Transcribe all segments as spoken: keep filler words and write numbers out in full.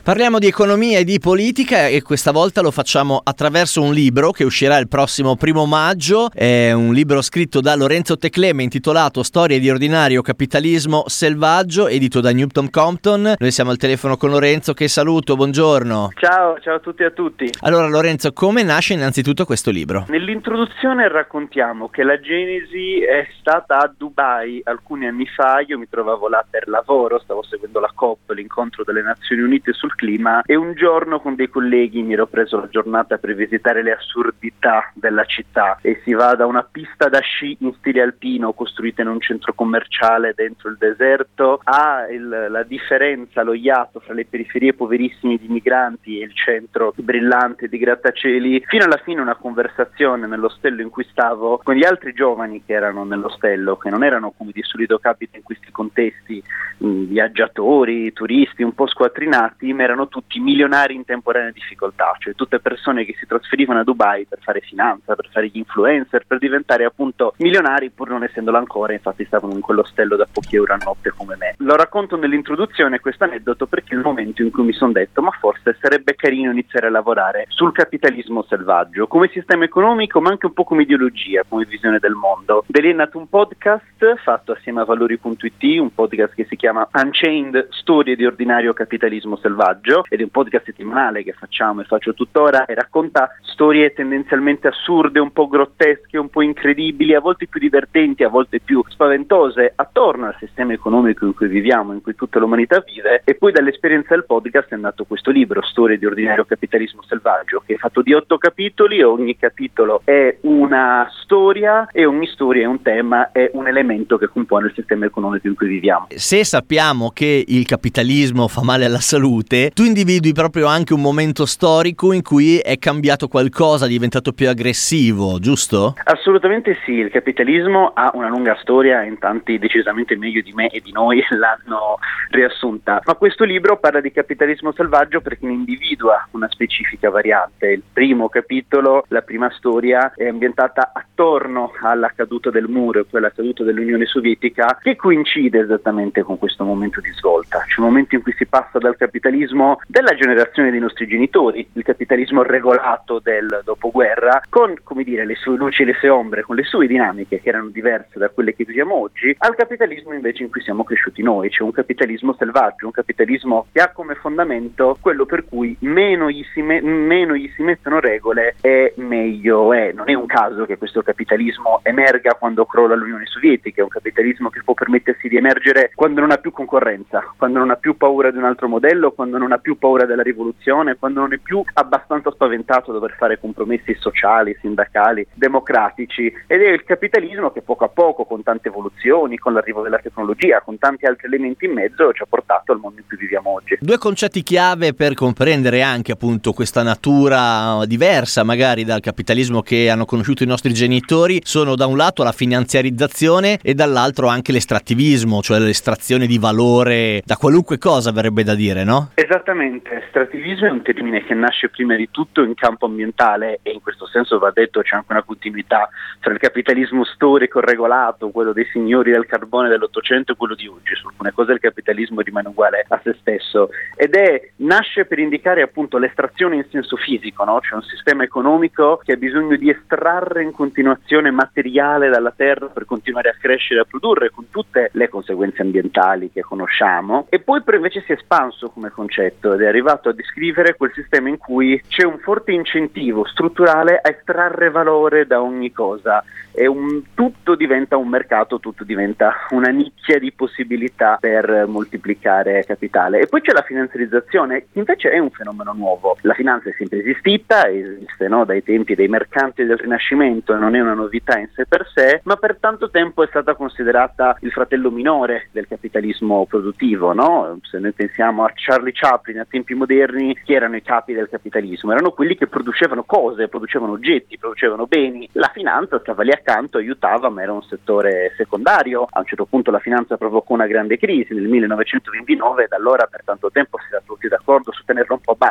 Parliamo di economia e di politica e questa volta lo facciamo attraverso un libro che uscirà il prossimo primo maggio. È un libro scritto da Lorenzo Tecleme intitolato Storie di ordinario capitalismo selvaggio, edito da Newton Compton. Noi siamo al telefono con Lorenzo, che saluto, buongiorno. Ciao, ciao a tutti e a tutti. Allora Lorenzo, come nasce innanzitutto questo libro? Nell'introduzione raccontiamo che la genesi è stata a Dubai alcuni anni fa. Io mi trovavo là per lavoro, stavo seguendo la COP, l'incontro delle Nazioni Unite sul clima, e un giorno con dei colleghi mi ero preso la giornata per visitare le assurdità della città, e si va da una pista da sci in stile alpino costruita in un centro commerciale dentro il deserto a il, la differenza, lo iato fra le periferie poverissime di migranti e il centro brillante di grattacieli, fino alla fine una conversazione nell'ostello in cui stavo con gli altri giovani che erano nell'ostello, che non erano, come di solito capita in questi contesti, mh, viaggiatori, turisti un po' squattrinati, ma erano tutti milionari in temporanea difficoltà, cioè tutte persone che si trasferivano a Dubai per fare finanza, per fare gli influencer, per diventare appunto milionari pur non essendolo ancora. Infatti stavano in quell'ostello da pochi euro a notte come me. Lo racconto nell'introduzione questo aneddoto perché è il momento in cui mi sono detto ma forse sarebbe carino iniziare a lavorare sul capitalismo selvaggio come sistema economico, ma anche un po' come ideologia, come visione del mondo. Da lì è nato un podcast fatto assieme a valori punto it, un podcast che si chiama Unchained, storie di ordinario capitalismo selvaggio, ed è un podcast settimanale che facciamo e faccio tuttora, e racconta storie tendenzialmente assurde, un po' grottesche, un po' incredibili, a volte più divertenti, a volte più spaventose, attorno al sistema economico in cui viviamo, in cui tutta l'umanità vive. E poi dall'esperienza del podcast è nato questo libro, Storie di ordinario capitalismo selvaggio, che è fatto di otto capitoli. Ogni capitolo è una storia e ogni storia è un tema, è un elemento che compone il sistema economico in cui viviamo. Se sappiamo che il capitalismo fa male alla salute, tu individui proprio anche un momento storico in cui è cambiato qualcosa, è diventato più aggressivo, giusto? Assolutamente sì, il capitalismo ha una lunga storia, in tanti decisamente meglio di me e di noi l'hanno riassunta, ma questo libro parla di capitalismo selvaggio perché ne individua una specifica variante. Il primo capitolo, la prima storia, è ambientata attorno alla caduta del muro e poi alla caduta dell'Unione Sovietica, che coincide esattamente con questo momento di svolta, cioè il momento in cui si passa dal capitalismo della generazione dei nostri genitori, il capitalismo regolato del dopoguerra, con, come dire, le sue luci e le sue ombre, con le sue dinamiche che erano diverse da quelle che viviamo oggi, al capitalismo invece in cui siamo cresciuti noi, cioè un capitalismo selvaggio, un capitalismo che ha come fondamento quello per cui meno gli si, me- meno gli si mettono regole e meglio è. Non è un caso che questo capitalismo emerga quando crolla l'Unione Sovietica, è un capitalismo che può permettersi di emergere quando non ha più concorrenza, quando non ha più paura di un altro modello, quando non ha più paura della rivoluzione, quando non è più abbastanza spaventato a dover fare compromessi sociali, sindacali, democratici. Ed è il capitalismo che poco a poco, con tante evoluzioni, con l'arrivo della tecnologia, con tanti altri elementi in mezzo, ci ha portato al mondo in cui viviamo oggi. Due concetti chiave per comprendere anche appunto questa natura diversa magari dal capitalismo che hanno conosciuto i nostri genitori sono da un lato la finanziarizzazione e dall'altro anche l'estrattivismo, cioè l'estrazione di valore da qualunque cosa, verrebbe da dire, no? Esattamente, estrattivismo è un termine che nasce prima di tutto in campo ambientale, e in questo senso va detto c'è anche una continuità tra il capitalismo storico regolato, quello dei signori del carbone dell'Ottocento, e quello di oggi. Su alcune cose il capitalismo rimane uguale a se stesso, ed è nasce per indicare appunto l'estrazione in senso fisico, no? C'è un sistema economico che ha bisogno di estrarre in continuazione materiale dalla terra per continuare a crescere e a produrre, con tutte le conseguenze ambientali che conosciamo, e poi però invece si è espanso come concetto ed è arrivato a descrivere quel sistema in cui c'è un forte incentivo strutturale a estrarre valore da ogni cosa, e un, tutto diventa un mercato, tutto diventa una nicchia di possibilità per moltiplicare capitale. E poi c'è la finanziarizzazione, che invece è un fenomeno nuovo. La finanza è sempre esistita, esiste, no? Dai tempi dei mercanti del Rinascimento, non è una novità in sé per sé, ma per tanto tempo è stata considerata il fratello minore del capitalismo produttivo, no? Se noi pensiamo a Charlie Chaplin a tempi moderni, chi erano i capi del capitalismo? Erano quelli che producevano cose, producevano oggetti, producevano beni. La finanza stava lì accanto, aiutava, ma era un settore secondario. A un certo punto la finanza provocò una grande crisi nel millenovecentoventinove, e da allora per tanto tempo si era tutti d'accordo su tenerla un po' a bada, a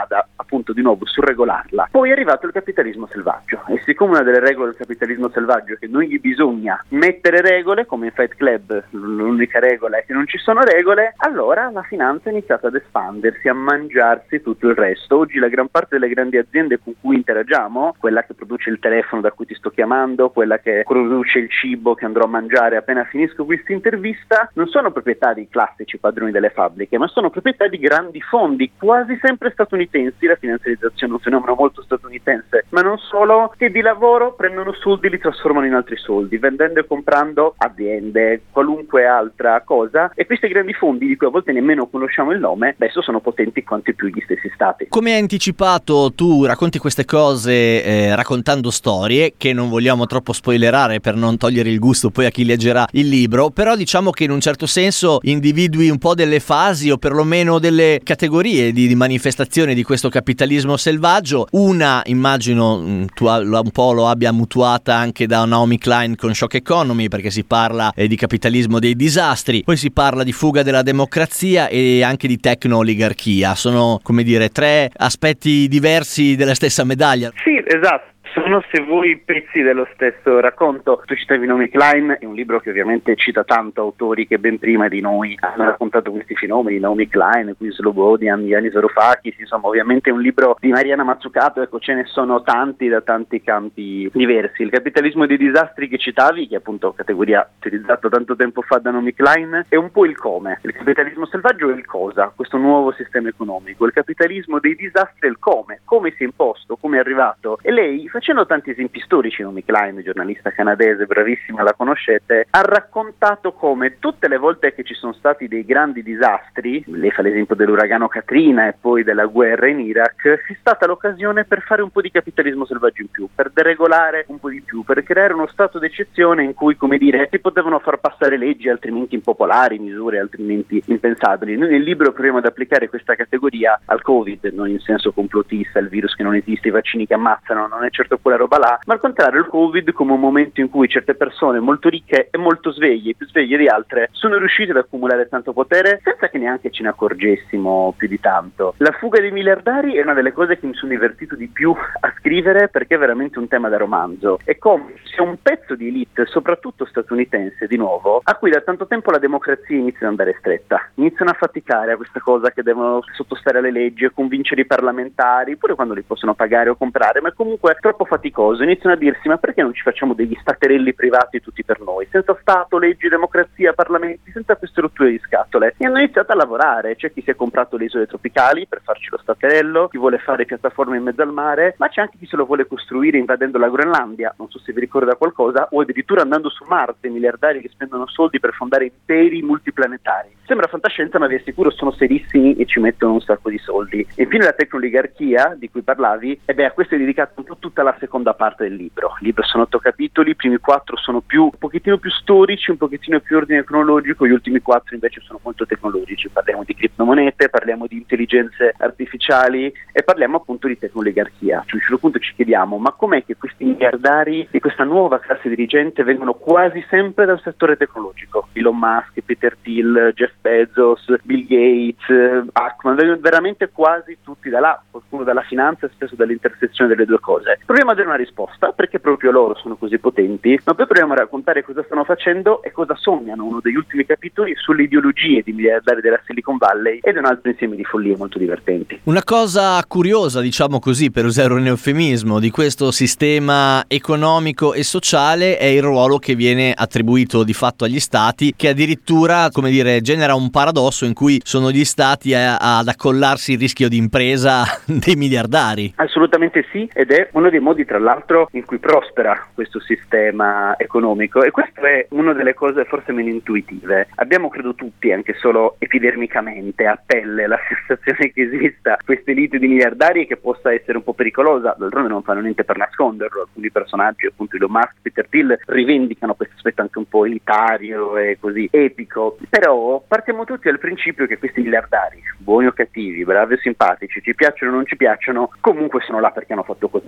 appunto di nuovo su regolarla. Poi è arrivato il capitalismo selvaggio, e siccome una delle regole del capitalismo selvaggio è che non gli bisogna mettere regole, come in Fight Club l'unica regola è che non ci sono regole, allora la finanza ha iniziato ad espandersi, a mangiarsi tutto il resto. Oggi la gran parte delle grandi aziende con cui interagiamo, quella che produce il telefono da cui ti sto chiamando, quella che produce il cibo che andrò a mangiare appena finisco questa intervista, non sono proprietà di classici padroni delle fabbriche, ma sono proprietà di grandi fondi, quasi sempre statunitensi. La finanziarizzazione è un fenomeno molto statunitense, ma non solo, che di lavoro prendono soldi e li trasformano in altri soldi, vendendo e comprando aziende, qualunque altra cosa, e questi grandi fondi, di cui a volte nemmeno conosciamo il nome, adesso sono potenti quanti più gli stessi stati. Come hai anticipato, tu racconti queste cose eh, raccontando storie che non vogliamo troppo spoilerare per non togliere il gusto poi a chi leggerà il libro, però diciamo che in un certo senso individui un po' delle fasi o perlomeno delle categorie di, di manifestazione di questo capitalismo selvaggio. Una, immagino, tu un po' lo abbia mutuata anche da Naomi Klein con Shock Economy, perché si parla eh, di capitalismo dei disastri, poi si parla di fuga della democrazia e anche di tecno-oligarchia. Sono, come dire, tre aspetti diversi della stessa medaglia. Sì, esatto. Sono, se vuoi, pezzi dello stesso racconto. Tu citavi Naomi Klein, è un libro che ovviamente cita tanto autori che ben prima di noi hanno raccontato questi fenomeni, Naomi Klein, qui Slobodian, Yanis Varoufakis, insomma ovviamente è un libro di Mariana Mazzucato, ecco, ce ne sono tanti da tanti campi diversi. Il capitalismo dei disastri che citavi, che è appunto categoria utilizzata tanto tempo fa da Naomi Klein, è un po' il come. Il capitalismo selvaggio è il cosa, questo nuovo sistema economico. Il capitalismo dei disastri è il come, come si è imposto, come è arrivato. E lei, facendo tanti esempi storici, Naomi Klein, giornalista canadese, bravissima, la conoscete, ha raccontato come tutte le volte che ci sono stati dei grandi disastri, lei fa l'esempio dell'uragano Katrina e poi della guerra in Iraq, è stata l'occasione per fare un po' di capitalismo selvaggio in più, per deregolare un po' di più, per creare uno stato d'eccezione in cui, come dire, si potevano far passare leggi altrimenti impopolari, misure altrimenti impensabili. Noi nel libro proviamo ad applicare questa categoria al Covid, non in senso complottista, il virus che non esiste, i vaccini che ammazzano, non è certo quella roba là, ma al contrario il Covid come un momento in cui certe persone molto ricche e molto sveglie, più sveglie di altre, sono riuscite ad accumulare tanto potere senza che neanche ce ne accorgessimo più di tanto. La fuga dei miliardari è una delle cose che mi sono divertito di più a scrivere, perché è veramente un tema da romanzo. È come se un pezzo di elite, soprattutto statunitense, di nuovo, a cui da tanto tempo la democrazia inizia ad andare stretta, iniziano a faticare a questa cosa che devono sottostare alle leggi e convincere i parlamentari, pure quando li possono pagare o comprare, ma comunque troppo faticoso, iniziano a dirsi: ma perché non ci facciamo degli staterelli privati tutti per noi, senza Stato, leggi, democrazia, parlamenti, senza queste rotture di scatole? E hanno iniziato a lavorare. C'è chi si è comprato le isole tropicali per farci lo staterello, chi vuole fare piattaforme in mezzo al mare, ma c'è anche chi se lo vuole costruire invadendo la Groenlandia, non so se vi ricorda qualcosa, o addirittura andando su Marte, miliardari che spendono soldi per fondare imperi multiplanetari. Sembra fantascienza, ma vi assicuro sono serissimi e ci mettono un sacco di soldi. E infine la tecnoligarchia di cui parlavi, e beh, a questo è dedicato un po' tutta la seconda parte del libro. Il libro sono otto capitoli, i primi quattro sono più un pochettino più storici, un pochettino più ordine cronologico, gli ultimi quattro invece sono molto tecnologici. Parliamo di criptomonete, parliamo di intelligenze artificiali e parliamo appunto di tecnoligarchia. Cioè, a un certo punto ci chiediamo: ma com'è che questi miliardari di questa nuova classe dirigente vengono quasi sempre dal settore tecnologico? Elon Musk, Peter Thiel, Jeff Bezos, Bill Gates, Ackman, vengono veramente quasi tutti da là, qualcuno dalla finanza e spesso dall'intersezione delle due cose. Proviamo a dare una risposta, perché proprio loro sono così potenti, ma poi proviamo a raccontare cosa stanno facendo e cosa sognano. Uno degli ultimi capitoli sulle ideologie di miliardari della Silicon Valley ed un altro insieme di follie molto divertenti. Una cosa curiosa, diciamo così, per usare un eufemismo, di questo sistema economico e sociale è il ruolo che viene attribuito di fatto agli stati, che addirittura, come dire, genera un paradosso in cui sono gli stati a, ad accollarsi il rischio di impresa dei miliardari. Assolutamente sì, ed è uno dei modi tra l'altro in cui prospera questo sistema economico, e questo è una delle cose forse meno intuitive. Abbiamo, credo tutti, anche solo epidermicamente, a pelle, la sensazione che esista questa elite di miliardari e che possa essere un po' pericolosa. D'altronde non fanno niente per nasconderlo. Alcuni personaggi, appunto Elon Musk, Peter Thiel, rivendicano questo aspetto anche un po' elitario e così epico. Però partiamo tutti dal principio che questi miliardari, buoni o cattivi, bravi o simpatici, ci piacciono o non ci piacciono, comunque sono là perché hanno fatto cose eccezionali.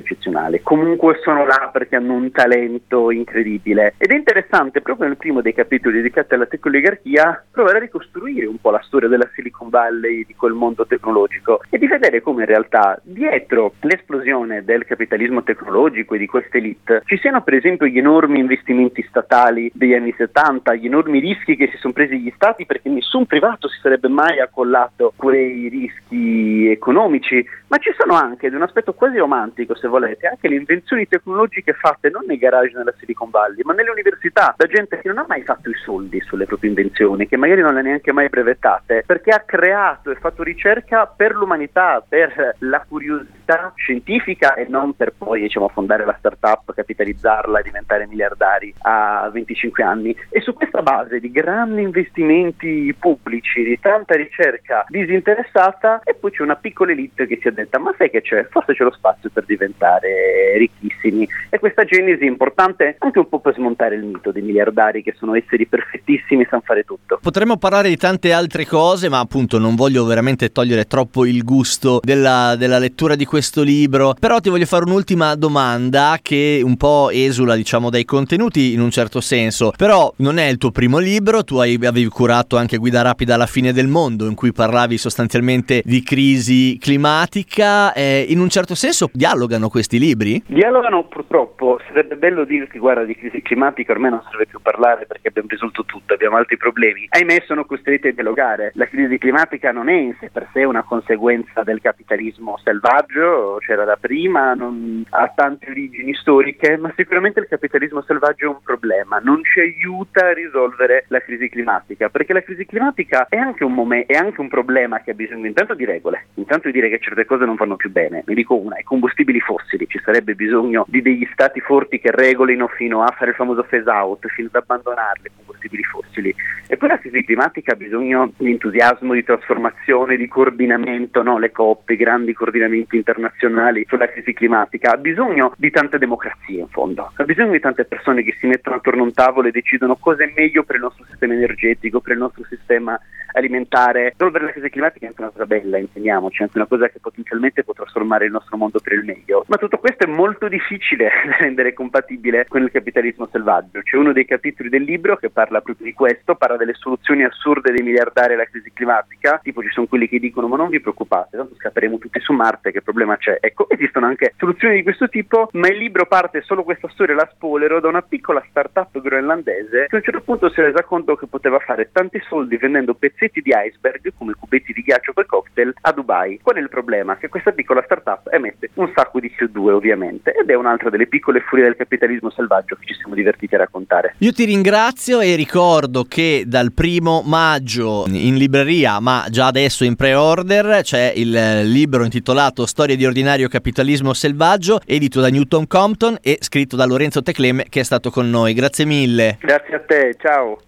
eccezionale, comunque sono là perché hanno un talento incredibile. Ed è interessante proprio nel primo dei capitoli dedicati alla tecnooligarchia provare a ricostruire un po' la storia della Silicon Valley, di quel mondo tecnologico, e di vedere come in realtà dietro l'esplosione del capitalismo tecnologico e di queste elite ci siano per esempio gli enormi investimenti statali degli anni settanta, gli enormi rischi che si sono presi gli stati, perché nessun privato si sarebbe mai accollato quei rischi economici. Ma ci sono anche, ed è un aspetto quasi romantico se volete, anche le invenzioni tecnologiche fatte non nei garage nella Silicon Valley, ma nelle università, da gente che non ha mai fatto i soldi sulle proprie invenzioni, che magari non le ha neanche mai brevettate, perché ha creato e fatto ricerca per l'umanità, per la curiosità scientifica, e non per poi, diciamo, fondare la startup, capitalizzarla e diventare miliardari a venticinque anni. E su questa base di grandi investimenti pubblici, di tanta ricerca disinteressata, e poi c'è una piccola elite che si è detta: ma sai che c'è? Forse c'è lo spazio per diventare ricchissimi. E questa genesi è importante anche un po' per smontare il mito dei miliardari che sono esseri perfettissimi e sanno fare tutto. Potremmo parlare di tante altre cose, ma appunto non voglio veramente togliere troppo il gusto della, della lettura di questo libro. Però ti voglio fare un'ultima domanda che un po' esula, diciamo, dai contenuti in un certo senso. Però non è il tuo primo libro, tu hai, avevi curato anche Guida rapida alla fine del mondo, in cui parlavi sostanzialmente di crisi climatica. Eh, in un certo senso dialogano questi libri? Dialogano, purtroppo. Sarebbe bello dirti: guarda, di crisi climatica ormai non serve più parlare perché abbiamo risolto tutto, abbiamo altri problemi. Ahimè, sono costretti a dialogare. La crisi climatica non è in sé per sé una conseguenza del capitalismo selvaggio, c'era da prima, non ha tante origini storiche, ma sicuramente il capitalismo selvaggio è un problema, non ci aiuta a risolvere la crisi climatica, perché la crisi climatica è anche un momento, è anche un problema che ha bisogno intanto di regole, intanto di dire che certe cose non vanno più bene. Ne dico una: i combustibili fossili. Ci sarebbe bisogno di degli stati forti che regolino fino a fare il famoso phase out, fino ad abbandonarli i combustibili fossili. E poi la crisi climatica ha bisogno di entusiasmo, di trasformazione, di coordinamento, no? Le coppe, i grandi coordinamenti internazionali sulla crisi climatica. Ha bisogno di tante democrazie, in fondo. Ha bisogno di tante persone che si mettono attorno a un tavolo e decidono cosa è meglio per il nostro sistema energetico, per il nostro sistema alimentare. Risolvere la crisi climatica è anche una cosa bella, intendiamoci, anche una cosa che potenzialmente può trasformare il nostro mondo per il meglio. Ma tutto questo è molto difficile da rendere compatibile con il capitalismo selvaggio. C'è uno dei capitoli del libro che parla proprio di questo, parla delle soluzioni assurde dei miliardari alla crisi climatica, tipo ci sono quelli che dicono: ma non vi preoccupate, tanto scapperemo tutti su Marte, che problema c'è? Ecco, esistono anche soluzioni di questo tipo, ma il libro parte, solo questa storia la spoilero, da una piccola startup groenlandese che a un certo punto si è resa conto che poteva fare tanti soldi vendendo pezzetti di iceberg, come cubetti di ghiaccio per cocktail, a Dubai. Qual è il problema? Che questa piccola startup emette un sacco di C O due, ovviamente, ed è un'altra delle piccole furie del capitalismo selvaggio che ci siamo divertiti a raccontare. Io ti ringrazio e ricordo che dal primo maggio in libreria, ma già adesso in pre-order, c'è il libro intitolato Storia di ordinario capitalismo selvaggio, edito da Newton Compton e scritto da Lorenzo Teclem, che è stato con noi. Grazie mille. Grazie a te, ciao.